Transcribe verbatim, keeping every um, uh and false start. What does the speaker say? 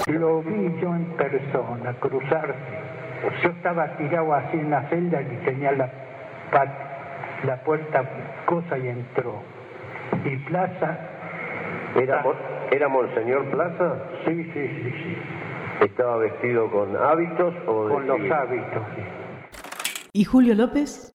Lo vi yo en persona, cruzarse. Yo estaba tirado así en la celda y tenía la, pat- la puerta cosa y entró. Y Plaza... ¿Era, mo- ¿Era Monseñor Plaza? Sí, sí, sí, sí. ¿Estaba vestido con hábitos o de Con los civil? hábitos, sí. ¿Y Julio López?